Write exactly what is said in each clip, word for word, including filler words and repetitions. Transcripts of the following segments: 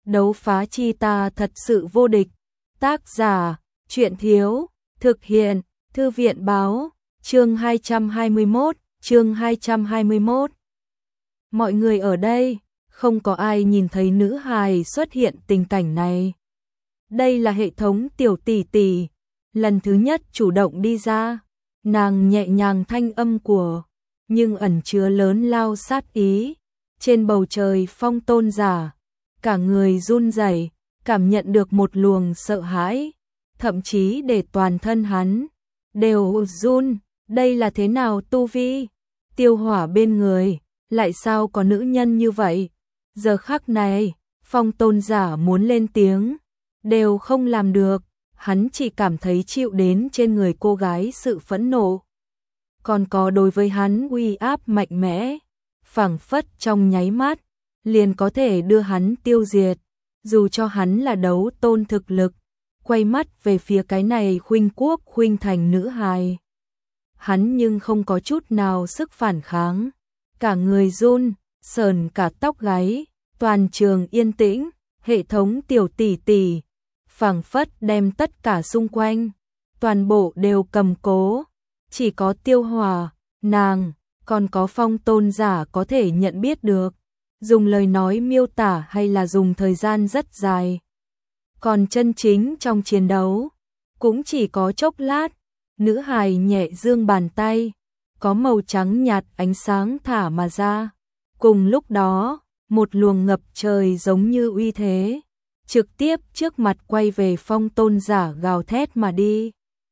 đấu phá chi ta thật sự vô địch. Tác giả, truyện thiếu, thực hiện, thư viện báo, chương hai trăm hai mươi mốt, chương hai trăm hai mươi mốt. Mọi người ở đây, không có ai nhìn thấy nữ hài xuất hiện tình cảnh này. Đây là hệ thống tiểu tỷ tỷ, lần thứ nhất chủ động đi ra, nàng nhẹ nhàng thanh âm của, nhưng ẩn chứa lớn lao sát ý. Trên bầu trời Phong Tôn giả, cả người run rẩy, cảm nhận được một luồng sợ hãi, thậm chí để toàn thân hắn đều run. Đây là thế nào tu vi? Tiêu Hỏa bên người, lại sao có nữ nhân như vậy? Giờ khắc này, Phong Tôn giả muốn lên tiếng, đều không làm được, hắn chỉ cảm thấy chịu đến trên người cô gái sự phẫn nộ. Còn có đối với hắn uy áp mạnh mẽ, phảng phất trong nháy mắt, liền có thể đưa hắn tiêu diệt, dù cho hắn là đấu tôn thực lực. Quay mắt về phía cái này khuynh quốc khuynh thành nữ hài, hắn nhưng không có chút nào sức phản kháng, cả người run, sờn cả tóc gáy. Toàn trường yên tĩnh, hệ thống tiểu tỷ tỷ phảng phất đem tất cả xung quanh toàn bộ đều cầm cố, chỉ có Tiêu Hỏa, nàng, còn có Phong Tôn giả có thể nhận biết được, dùng lời nói miêu tả hay là dùng thời gian rất dài. Còn chân chính trong chiến đấu, cũng chỉ có chốc lát. Nữ hài nhẹ giương bàn tay, có màu trắng nhạt ánh sáng thả mà ra. Cùng lúc đó, một luồng ngập trời giống như uy thế, trực tiếp trước mặt quay về Phong Tôn giả gào thét mà đi.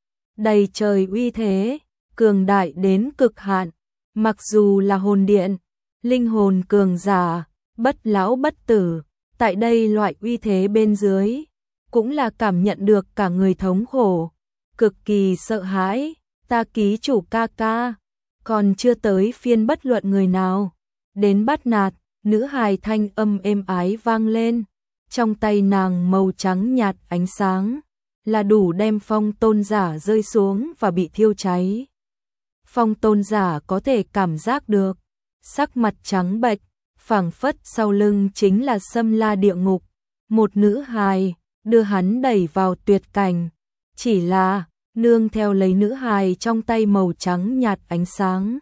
Đầy trời uy thế, cường đại đến cực hạn, mặc dù là hồn điện, linh hồn cường giả, bất lão bất tử, tại đây loại uy thế bên dưới, cũng là cảm nhận được cả người thống khổ, cực kỳ sợ hãi. Ta ký chủ ca ca, còn chưa tới phiên bất luận người nào đến bắt nạt. Nữ hài thanh âm êm ái vang lên, trong tay nàng màu trắng nhạt ánh sáng, là đủ đem Phong Tôn giả rơi xuống và bị thiêu cháy. Phong Tôn giả có thể cảm giác được, sắc mặt trắng bệch, phảng phất sau lưng chính là Xâm La địa ngục. Một nữ hài, đưa hắn đẩy vào tuyệt cảnh, chỉ là, nương theo lấy nữ hài trong tay màu trắng nhạt ánh sáng.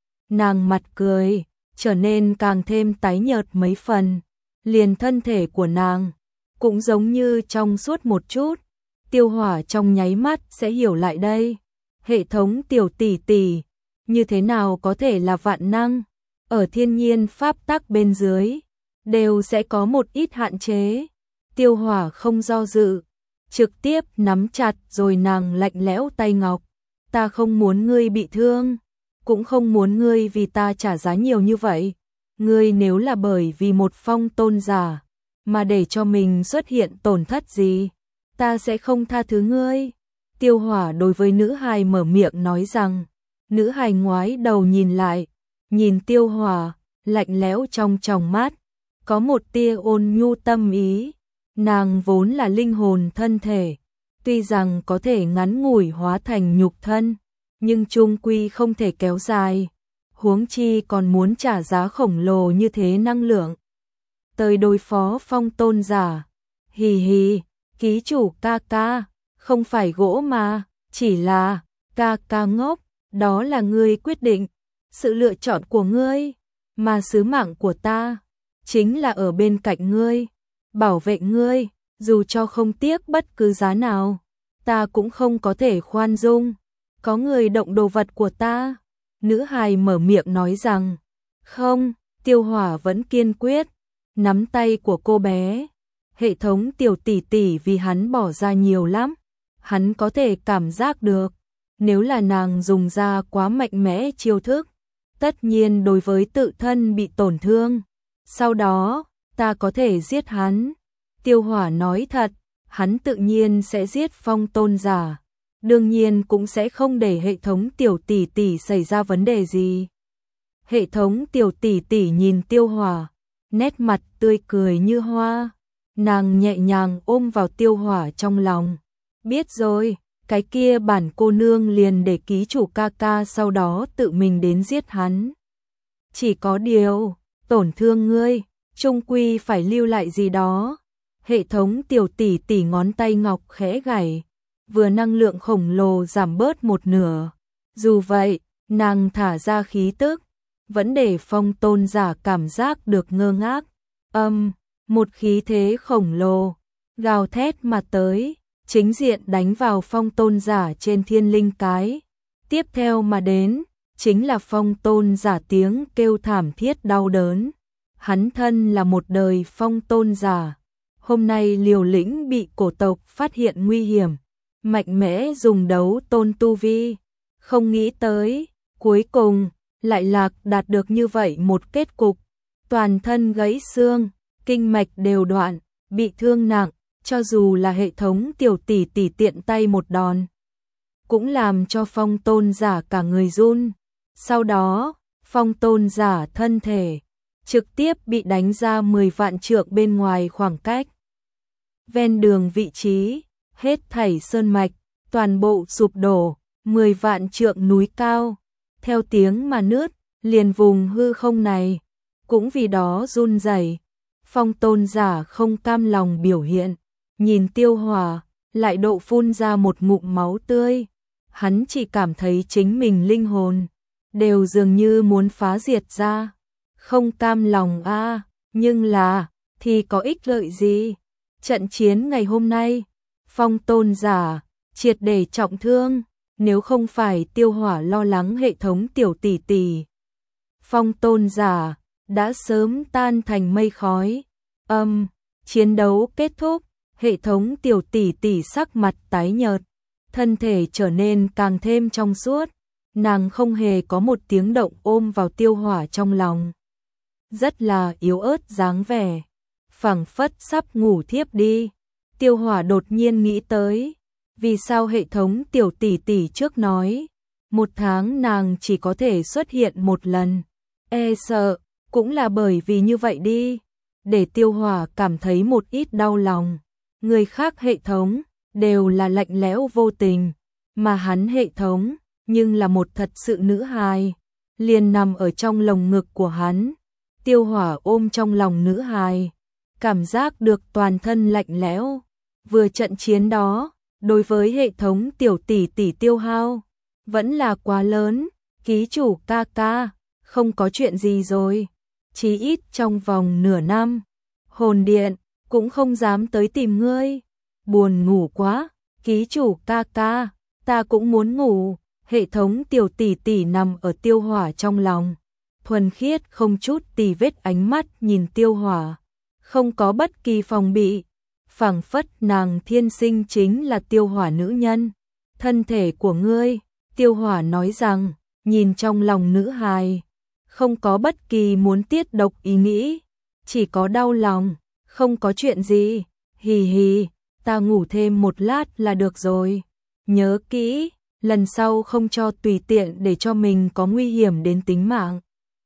Nàng mặt cười, trở nên càng thêm tái nhợt mấy phần, liền thân thể của nàng cũng giống như trong suốt một chút. Tiêu Hỏa trong nháy mắt sẽ hiểu lại đây, hệ thống tiểu tỷ tỷ như thế nào có thể là vạn năng, ở thiên nhiên pháp tắc bên dưới đều sẽ có một ít hạn chế. Tiêu Hỏa không do dự, trực tiếp nắm chặt rồi nàng lạnh lẽo tay ngọc, ta không muốn ngươi bị thương, cũng không muốn ngươi vì ta trả giá nhiều như vậy. Ngươi nếu là bởi vì một Phong Tôn giả mà để cho mình xuất hiện tổn thất gì, ta sẽ không tha thứ ngươi. Tiêu Hỏa đối với nữ hài mở miệng nói rằng. Nữ hài ngoái đầu nhìn lại, nhìn Tiêu Hỏa, lạnh lẽo trong tròng mắt, có một tia ôn nhu tâm ý. Nàng vốn là linh hồn thân thể, tuy rằng có thể ngắn ngủi hóa thành nhục thân, nhưng chung quy không thể kéo dài, huống chi còn muốn trả giá khổng lồ như thế năng lượng tới đối phó Phong Tôn giả. Hì hì, ký chủ ca ca, không phải gỗ mà, chỉ là, ca ca ngốc, đó là ngươi quyết định, sự lựa chọn của ngươi, mà sứ mạng của ta, chính là ở bên cạnh ngươi, bảo vệ ngươi, dù cho không tiếc bất cứ giá nào, ta cũng không có thể khoan dung. Có người động đồ vật của ta. Nữ hài mở miệng nói rằng. Không, Tiêu Hỏa vẫn kiên quyết, nắm tay của cô bé. Hệ thống tiểu tỷ tỷ vì hắn bỏ ra nhiều lắm, hắn có thể cảm giác được, nếu là nàng dùng ra quá mạnh mẽ chiêu thức, tất nhiên đối với tự thân bị tổn thương. Sau đó, ta có thể giết hắn. Tiêu Hỏa nói thật, hắn tự nhiên sẽ giết Phong Tôn giả. Đương nhiên cũng sẽ không để hệ thống tiểu tỷ tỷ xảy ra vấn đề gì. Hệ thống tiểu tỷ tỷ nhìn Tiêu Hỏa, nét mặt tươi cười như hoa. Nàng nhẹ nhàng ôm vào Tiêu Hỏa trong lòng. Biết rồi, cái kia bản cô nương liền để ký chủ ca ca sau đó tự mình đến giết hắn. Chỉ có điều, tổn thương ngươi, chung quy phải lưu lại gì đó. Hệ thống tiểu tỷ tỷ ngón tay ngọc khẽ gảy, vừa năng lượng khổng lồ giảm bớt một nửa. Dù vậy, nàng thả ra khí tức, vẫn để phong tôn giả cảm giác được ngơ ngác. Âm, một khí thế khổng lồ, gào thét mà tới, chính diện đánh vào phong tôn giả trên thiên linh cái. Tiếp theo mà đến, chính là phong tôn giả tiếng kêu thảm thiết đau đớn. Hắn thân là một đời phong tôn giả, hôm nay liều lĩnh bị cổ tộc phát hiện nguy hiểm, mạnh mẽ dùng đấu tôn tu vi. Không nghĩ tới, cuối cùng, lại lạc đạt được như vậy một kết cục. Toàn thân gãy xương, kinh mạch đều đoạn, bị thương nặng, cho dù là hệ thống tiểu tỷ tỷ tiện tay một đòn, cũng làm cho phong tôn giả cả người run. Sau đó, phong tôn giả thân thể trực tiếp bị đánh ra mười vạn trượng bên ngoài khoảng cách. Ven đường vị trí, hết thảy sơn mạch, toàn bộ sụp đổ, mười vạn trượng núi cao, theo tiếng mà nứt, liền vùng hư không này, cũng vì đó run rẩy. Phong tôn giả không cam lòng biểu hiện, nhìn Tiêu Hỏa, lại độ phun ra một ngụm máu tươi. Hắn chỉ cảm thấy chính mình linh hồn đều dường như muốn phá diệt ra. Không cam lòng a, à, nhưng là thì có ích lợi gì? Trận chiến ngày hôm nay, phong tôn giả triệt để trọng thương, nếu không phải Tiêu Hỏa lo lắng hệ thống tiểu tỷ tỷ, phong tôn giả đã sớm tan thành mây khói. Âm, chiến đấu kết thúc, hệ thống tiểu tỷ tỷ sắc mặt tái nhợt, thân thể trở nên càng thêm trong suốt, nàng không hề có một tiếng động ôm vào Tiêu Hỏa trong lòng. Rất là yếu ớt dáng vẻ, phảng phất sắp ngủ thiếp đi. Tiêu Hỏa đột nhiên nghĩ tới, vì sao hệ thống tiểu tỷ tỷ trước nói, một tháng nàng chỉ có thể xuất hiện một lần. E sợ, cũng là bởi vì như vậy đi, để Tiêu Hỏa cảm thấy một ít đau lòng. Người khác hệ thống đều là lạnh lẽo vô tình, mà hắn hệ thống nhưng là một thật sự nữ hài, liền nằm ở trong lồng ngực của hắn. Tiêu Hỏa ôm trong lòng nữ hài, cảm giác được toàn thân lạnh lẽo. Vừa trận chiến đó, đối với hệ thống tiểu tỷ tỷ tiêu hao vẫn là quá lớn. Ký chủ ca ca, không có chuyện gì rồi, chí ít trong vòng nửa năm, hồn điện cũng không dám tới tìm ngươi. Buồn ngủ quá, ký chủ ca ca, ta cũng muốn ngủ. Hệ thống tiểu tỷ tỷ nằm ở Tiêu Hỏa trong lòng, thuần khiết không chút tì vết ánh mắt nhìn Tiêu Hỏa, không có bất kỳ phòng bị, phảng phất nàng thiên sinh chính là Tiêu Hỏa nữ nhân. Thân thể của ngươi, Tiêu Hỏa nói rằng, nhìn trong lòng nữ hài, không có bất kỳ muốn tiết độc ý nghĩ, chỉ có đau lòng. Không có chuyện gì, hì hì, ta ngủ thêm một lát là được rồi. Nhớ kỹ, lần sau không cho tùy tiện để cho mình có nguy hiểm đến tính mạng.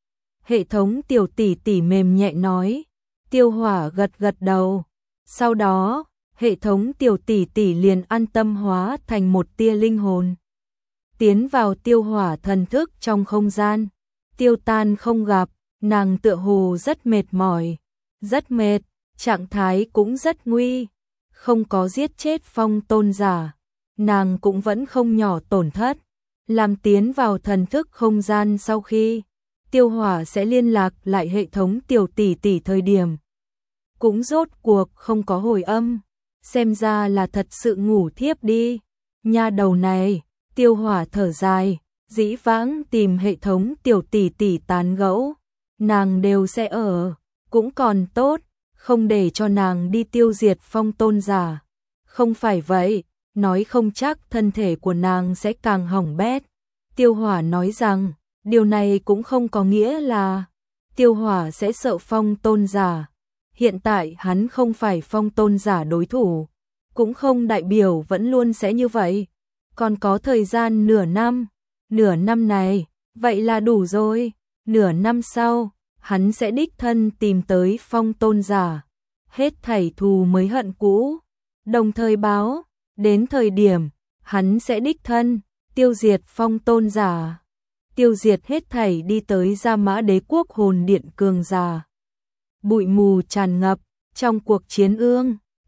Hệ thống tiểu tỷ tỷ mềm nhẹ nói. Tiêu Hỏa gật gật đầu. Sau đó, hệ thống tiểu tỷ tỷ liền an tâm hóa thành một tia linh hồn, tiến vào Tiêu Hỏa thần thức trong không gian. Tiêu tan không gặp, nàng tựa hồ rất mệt mỏi, rất mệt, trạng thái cũng rất nguy. Không có giết chết phong tôn giả, nàng cũng vẫn không nhỏ tổn thất. Làm tiến vào thần thức không gian sau khi, Tiêu Hỏa sẽ liên lạc lại hệ thống tiểu tỷ tỷ thời điểm, cũng rốt cuộc không có hồi âm. Xem ra là thật sự ngủ thiếp đi. Nha đầu này, Tiêu Hỏa thở dài, dĩ vãng tìm hệ thống tiểu tỷ tỷ tán gẫu, nàng đều sẽ ở, cũng còn tốt, không để cho nàng đi tiêu diệt phong tôn giả. Không phải vậy, nói không chắc thân thể của nàng sẽ càng hỏng bét. Tiêu Hỏa nói rằng, điều này cũng không có nghĩa là Tiêu Hỏa sẽ sợ phong tôn giả. Hiện tại hắn không phải phong tôn giả đối thủ, cũng không đại biểu vẫn luôn sẽ như vậy. Còn có thời gian nửa năm, nửa năm này, vậy là đủ rồi. Nửa năm sau, hắn sẽ đích thân tìm tới phong tôn giả, hết thảy thù mới hận cũ, đồng thời báo, đến thời điểm, hắn sẽ đích thân tiêu diệt phong tôn giả, tiêu diệt hết thảy đi tới Gia Mã Đế quốc hồn điện cường giả. Bụi mù tràn ngập, trong cuộc chiến ương,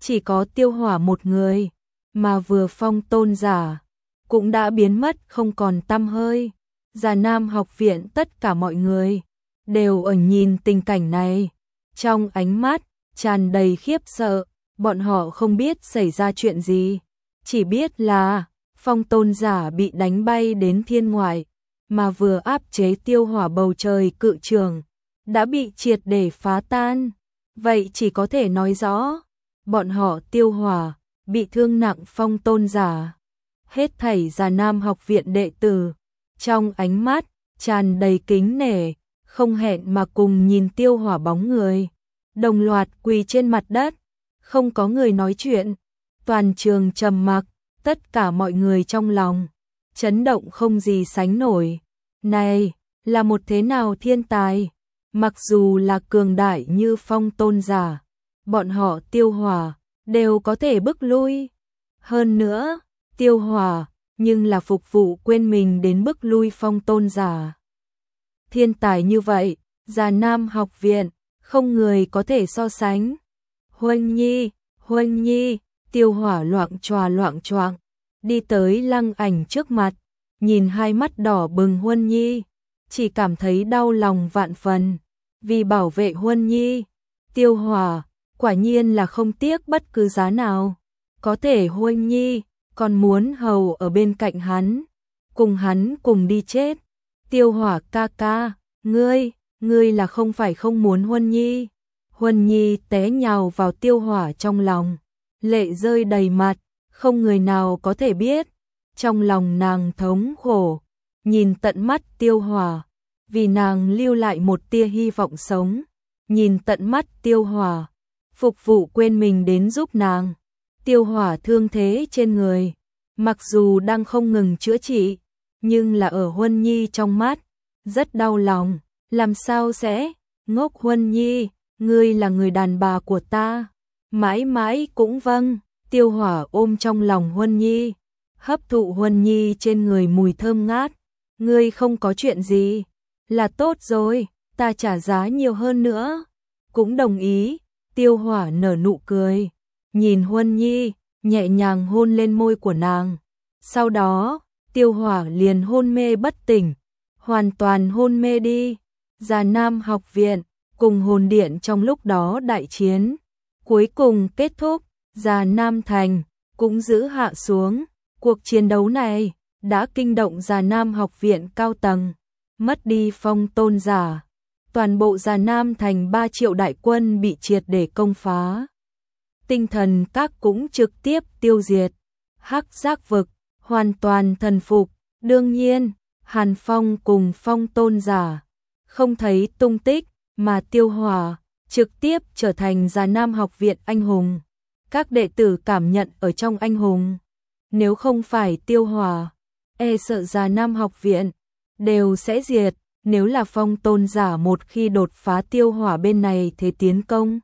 chỉ có Tiêu Hỏa một người, mà vừa phong tôn giả cũng đã biến mất không còn tăm hơi. Già Nam học viện tất cả mọi người đều ở nhìn tình cảnh này, trong ánh mắt tràn đầy khiếp sợ, bọn họ không biết xảy ra chuyện gì, chỉ biết là phong tôn giả bị đánh bay đến thiên ngoại, mà vừa áp chế Tiêu Hỏa bầu trời cự trường đã bị triệt để phá tan. Vậy chỉ có thể nói rõ, bọn họ Tiêu Hỏa bị thương nặng phong tôn giả. Hết thảy Già Nam học viện đệ tử, trong ánh mắt tràn đầy kính nể, không hẹn mà cùng nhìn Tiêu Hỏa bóng người, đồng loạt quỳ trên mặt đất, không có người nói chuyện, toàn trường trầm mặc, tất cả mọi người trong lòng chấn động không gì sánh nổi. Này, là một thế nào thiên tài, mặc dù là cường đại như phong tôn giả, bọn họ Tiêu Hỏa đều có thể bức lui. Hơn nữa, Tiêu Hỏa nhưng là phục vụ quên mình đến bức lui phong tôn giả. Thiên tài như vậy, Già Nam học viện không người có thể so sánh. Huân Nhi, Huân Nhi, Tiêu Hỏa loạng choạng loạng choạng đi tới Lăng Ảnh trước mặt, nhìn hai mắt đỏ bừng Huân Nhi, chỉ cảm thấy đau lòng vạn phần. Vì bảo vệ Huân Nhi, Tiêu Hỏa quả nhiên là không tiếc bất cứ giá nào. Có thể Huân Nhi còn muốn hầu ở bên cạnh hắn, cùng hắn cùng đi chết. Tiêu Hỏa ca ca, ngươi, ngươi là không phải không muốn Huân Nhi. Huân Nhi té nhào vào Tiêu Hỏa trong lòng, lệ rơi đầy mặt, không người nào có thể biết. Trong lòng nàng thống khổ, nhìn tận mắt Tiêu Hỏa, vì nàng lưu lại một tia hy vọng sống, nhìn tận mắt Tiêu Hỏa, phục vụ quên mình đến giúp nàng. Tiêu Hỏa thương thế trên người, mặc dù đang không ngừng chữa trị, nhưng là ở Huân Nhi trong mắt, rất đau lòng. Làm sao sẽ, ngốc Huân Nhi, ngươi là người đàn bà của ta, mãi mãi cũng vâng. Tiêu Hỏa ôm trong lòng Huân Nhi, hấp thụ Huân Nhi trên người mùi thơm ngát. Ngươi không có chuyện gì, là tốt rồi, ta trả giá nhiều hơn nữa, cũng đồng ý. Tiêu Hỏa nở nụ cười, nhìn Huân Nhi, nhẹ nhàng hôn lên môi của nàng. Sau đó, Tiêu Hỏa liền hôn mê bất tỉnh, hoàn toàn hôn mê đi. Già Nam học viện cùng hồn điện trong lúc đó đại chiến cuối cùng kết thúc, Già Nam thành cũng giữ hạ xuống. Cuộc chiến đấu này đã kinh động Già Nam học viện cao tầng, mất đi phong tôn giả, toàn bộ Già Nam thành ba triệu đại quân bị triệt để công phá. Tinh thần các cũng trực tiếp tiêu diệt, Hắc Giác vực hoàn toàn thần phục. Đương nhiên, Hàn Phong cùng phong tôn giả không thấy tung tích, mà Tiêu Hỏa trực tiếp trở thành Già Nam học viện anh hùng. Các đệ tử cảm nhận ở trong anh hùng, nếu không phải Tiêu Hỏa, e sợ Già Nam học viện đều sẽ diệt. Nếu là phong tôn giả một khi đột phá Tiêu Hỏa bên này thế tiến công,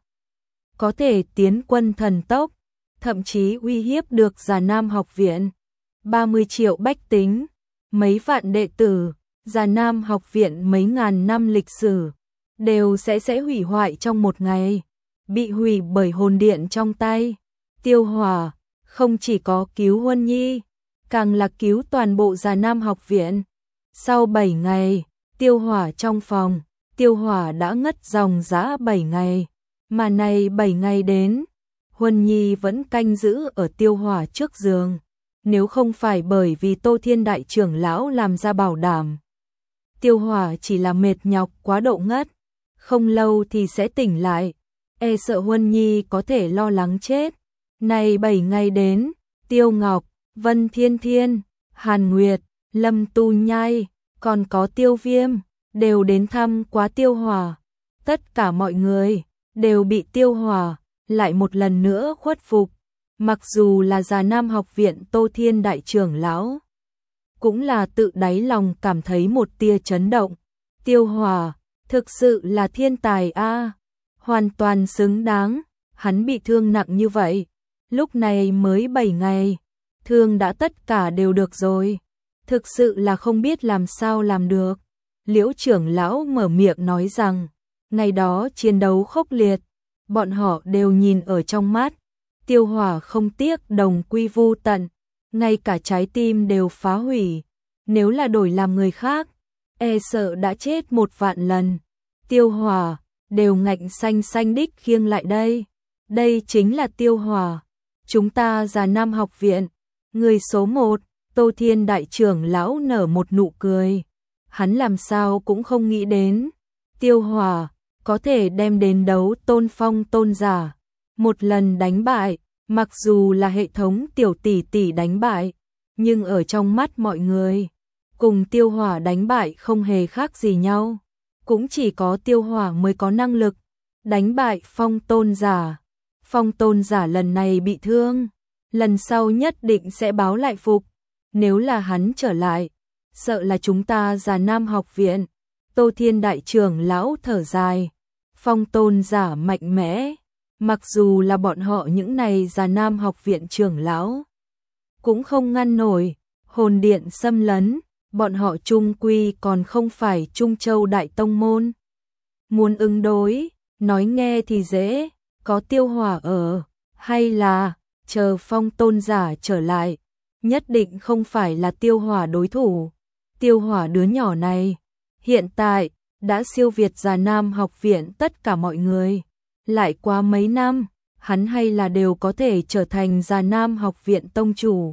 có thể tiến quân thần tốc, thậm chí uy hiếp được Già Nam học viện. ba mươi triệu bách tính, mấy vạn đệ tử, Già Nam học viện mấy ngàn năm lịch sử, đều sẽ sẽ hủy hoại trong một ngày, bị hủy bởi hồn điện trong tay. Tiêu Hỏa không chỉ có cứu Huân Nhi, càng là cứu toàn bộ Già Nam học viện. Sau bảy ngày, Tiêu Hỏa trong phòng, Tiêu Hỏa đã ngất dòng dã bảy ngày, mà này bảy ngày đến, Huân Nhi vẫn canh giữ ở Tiêu Hỏa trước giường. Nếu không phải bởi vì Tô Thiên đại trưởng lão làm ra bảo đảm, Tiêu Hỏa chỉ là mệt nhọc quá độ ngất, không lâu thì sẽ tỉnh lại, e sợ Huân Nhi có thể lo lắng chết. Này bảy ngày đến, Tiêu Ngọc, Vân Thiên Thiên, Hàn Nguyệt, Lâm Tu Nhai, còn có Tiêu Viêm, đều đến thăm quá Tiêu Hỏa. Tất cả mọi người đều bị Tiêu Hỏa lại một lần nữa khuất phục. Mặc dù là Già Nam học viện Tô Thiên đại trưởng lão, cũng là tự đáy lòng cảm thấy một tia chấn động. Tiêu Hỏa thực sự là thiên tài a, hoàn toàn xứng đáng. Hắn bị thương nặng như vậy, lúc này mới bảy ngày, thương đã tất cả đều được rồi, thực sự là không biết làm sao làm được. Liễu trưởng lão mở miệng nói rằng, ngày đó chiến đấu khốc liệt, bọn họ đều nhìn ở trong mắt. Tiêu Hỏa không tiếc đồng quy vu tận, ngay cả trái tim đều phá hủy. Nếu là đổi làm người khác, e sợ đã chết một vạn lần. Tiêu Hỏa đều ngạnh xanh xanh đích khiêng lại đây. Đây chính là Tiêu Hỏa. Chúng ta Già Nam học viện. Người số một, Tô Thiên đại trưởng lão nở một nụ cười. Hắn làm sao cũng không nghĩ đến. Tiêu Hỏa có thể đem đến đấu tôn phong tôn giả. Một lần đánh bại, mặc dù là hệ thống tiểu tỷ tỷ đánh bại, nhưng ở trong mắt mọi người, cùng Tiêu Hỏa đánh bại không hề khác gì nhau. Cũng chỉ có Tiêu Hỏa mới có năng lực đánh bại phong tôn giả. Phong tôn giả lần này bị thương, lần sau nhất định sẽ báo lại phục. Nếu là hắn trở lại, sợ là chúng ta Già Nam học viện. Tô Thiên đại trưởng lão thở dài. Phong tôn giả mạnh mẽ, mặc dù là bọn họ những này Già Nam học viện trưởng lão, cũng không ngăn nổi. Hồn điện xâm lấn, bọn họ chung quy còn không phải Trung Châu đại tông môn. Muốn ứng đối, nói nghe thì dễ, có Tiêu Hỏa ở, hay là chờ phong tôn giả trở lại, nhất định không phải là Tiêu Hỏa đối thủ. Tiêu Hỏa đứa nhỏ này, hiện tại, đã siêu việt Già Nam học viện tất cả mọi người. Lại qua mấy năm, hắn hay là đều có thể trở thành Già Nam học viện tông chủ.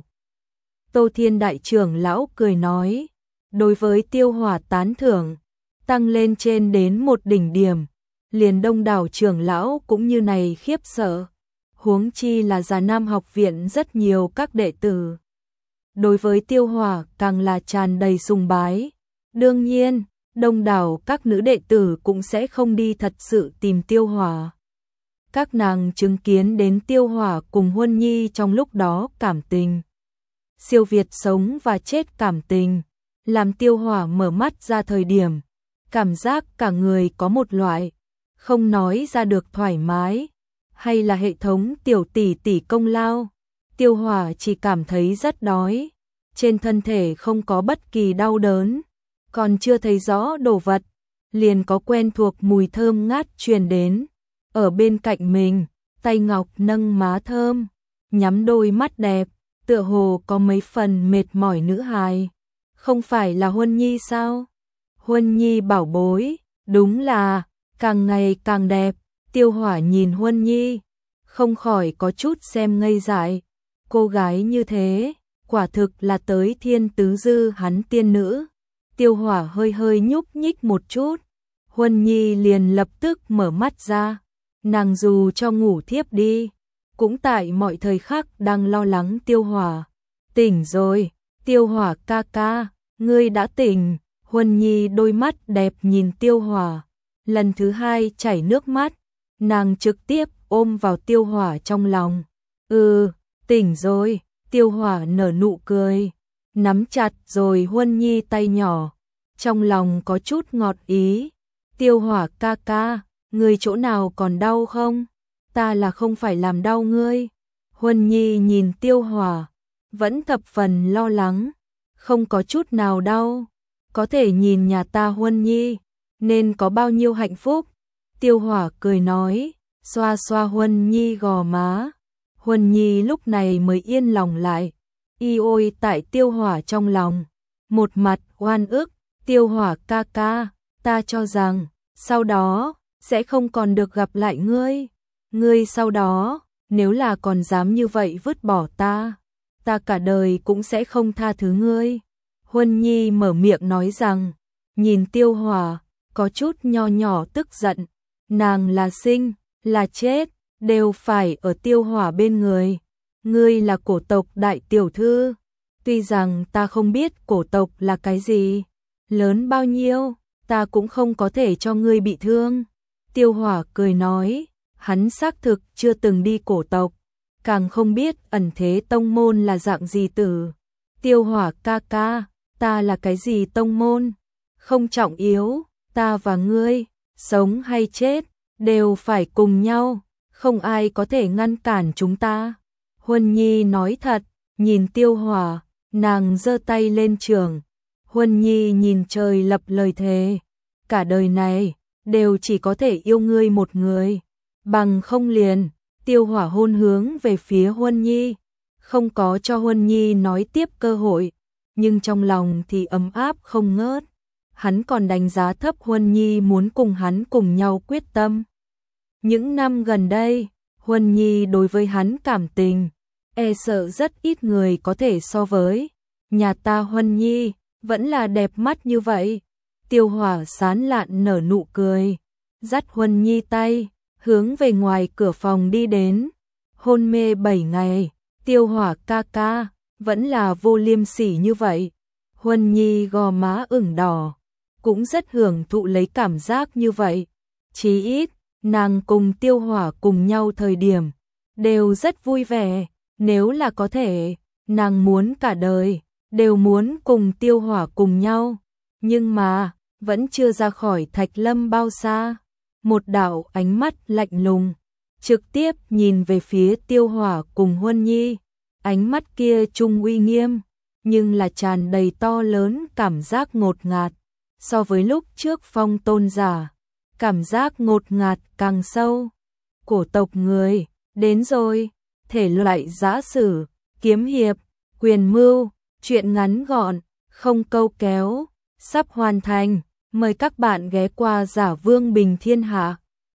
Tô Thiên đại trưởng lão cười nói, đối với Tiêu Hỏa tán thưởng, tăng lên trên đến một đỉnh điểm. Liền đông đảo trưởng lão cũng như này khiếp sợ. Huống chi là Già Nam học viện rất nhiều các đệ tử. Đối với Tiêu Hỏa càng là tràn đầy sùng bái. Đương nhiên, đông đảo các nữ đệ tử cũng sẽ không đi thật sự tìm Tiêu Hỏa. Các nàng chứng kiến đến Tiêu Hỏa cùng Huân Nhi trong lúc đó cảm tình. Siêu việt sống và chết cảm tình, làm Tiêu Hỏa mở mắt ra thời điểm, cảm giác cả người có một loại không nói ra được thoải mái, hay là hệ thống tiểu tỷ tỷ công lao. Tiêu Hỏa chỉ cảm thấy rất đói, trên thân thể không có bất kỳ đau đớn, còn chưa thấy rõ đồ vật, liền có quen thuộc mùi thơm ngát truyền đến. Ở bên cạnh mình, tay ngọc nâng má thơm, nhắm đôi mắt đẹp, tựa hồ có mấy phần mệt mỏi nữ hài. Không phải là Huân Nhi sao? Huân Nhi bảo bối, đúng là càng ngày càng đẹp. Tiêu Hỏa nhìn Huân Nhi, không khỏi có chút xem ngây dại. Cô gái như thế, quả thực là tới thiên tứ dư hắn tiên nữ. Tiêu Hỏa hơi hơi nhúc nhích một chút, Huân Nhi liền lập tức mở mắt ra. Nàng dù cho ngủ thiếp đi, cũng tại mọi thời khắc đang lo lắng Tiêu Hỏa. Tỉnh rồi, Tiêu Hỏa ca ca, ngươi đã tỉnh. Huân Nhi đôi mắt đẹp nhìn Tiêu Hỏa, lần thứ hai chảy nước mắt, nàng trực tiếp ôm vào Tiêu Hỏa trong lòng. Ừ, tỉnh rồi. Tiêu Hỏa nở nụ cười, nắm chặt rồi Huân Nhi tay nhỏ, trong lòng có chút ngọt ý. Tiêu Hỏa ca ca, ngươi chỗ nào còn đau không? Ta là không phải làm đau ngươi. Huân Nhi nhìn Tiêu Hỏa, vẫn thập phần lo lắng, không có chút nào đau. Có thể nhìn nhà ta Huân Nhi, nên có bao nhiêu hạnh phúc. Tiêu Hỏa cười nói, xoa xoa Huân Nhi gò má. Huân Nhi lúc này mới yên lòng lại. Y ôi tại Tiêu Hỏa trong lòng, một mặt oan ức. Tiêu Hỏa ca ca, ta cho rằng sau đó sẽ không còn được gặp lại ngươi. Ngươi sau đó, nếu là còn dám như vậy vứt bỏ ta, ta cả đời cũng sẽ không tha thứ ngươi. Huân Nhi mở miệng nói rằng, nhìn Tiêu Hỏa, có chút nho nhỏ tức giận. Nàng là sinh, là chết, đều phải ở Tiêu Hỏa bên người. Ngươi là cổ tộc đại tiểu thư. Tuy rằng ta không biết cổ tộc là cái gì, lớn bao nhiêu, ta cũng không có thể cho ngươi bị thương. Tiêu Hỏa cười nói, hắn xác thực chưa từng đi cổ tộc, càng không biết ẩn thế tông môn là dạng gì tử. Tiêu Hỏa ca ca, ta là cái gì tông môn? Không trọng yếu, ta và ngươi, sống hay chết, đều phải cùng nhau, không ai có thể ngăn cản chúng ta. Huân Nhi nói thật, nhìn Tiêu Hỏa, nàng giơ tay lên trường. Huân Nhi nhìn trời lập lời thề, cả đời này, đều chỉ có thể yêu ngươi một người, bằng không liền, Tiêu Hỏa hôn hướng về phía Huân Nhi, không có cho Huân Nhi nói tiếp cơ hội, nhưng trong lòng thì ấm áp không ngớt. Hắn còn đánh giá thấp Huân Nhi muốn cùng hắn cùng nhau quyết tâm. Những năm gần đây, Huân Nhi đối với hắn cảm tình, e sợ rất ít người có thể so với. Nhà ta Huân Nhi, vẫn là đẹp mắt như vậy. Tiêu Hỏa sán lạn nở nụ cười, dắt Huân Nhi tay, hướng về ngoài cửa phòng đi đến. Hôn mê bảy ngày, Tiêu Hỏa ca ca, vẫn là vô liêm sỉ như vậy. Huân Nhi gò má ửng đỏ, cũng rất hưởng thụ lấy cảm giác như vậy. Chí ít, nàng cùng Tiêu Hỏa cùng nhau thời điểm, đều rất vui vẻ. Nếu là có thể, nàng muốn cả đời, đều muốn cùng Tiêu Hỏa cùng nhau. Nhưng mà, vẫn chưa ra khỏi Thạch Lâm bao xa. Một đạo ánh mắt lạnh lùng, trực tiếp nhìn về phía Tiêu Hỏa cùng Huân Nhi. Ánh mắt kia trung uy nghiêm, nhưng là tràn đầy to lớn cảm giác ngột ngạt. So với lúc trước Phong Tôn giả, cảm giác ngột ngạt càng sâu. Cổ tộc người, đến rồi, thể loại giã sử, kiếm hiệp, quyền mưu, truyện ngắn gọn, không câu kéo, sắp hoàn thành. Mời các bạn ghé qua Giả Vương Bình Thiên Hạ.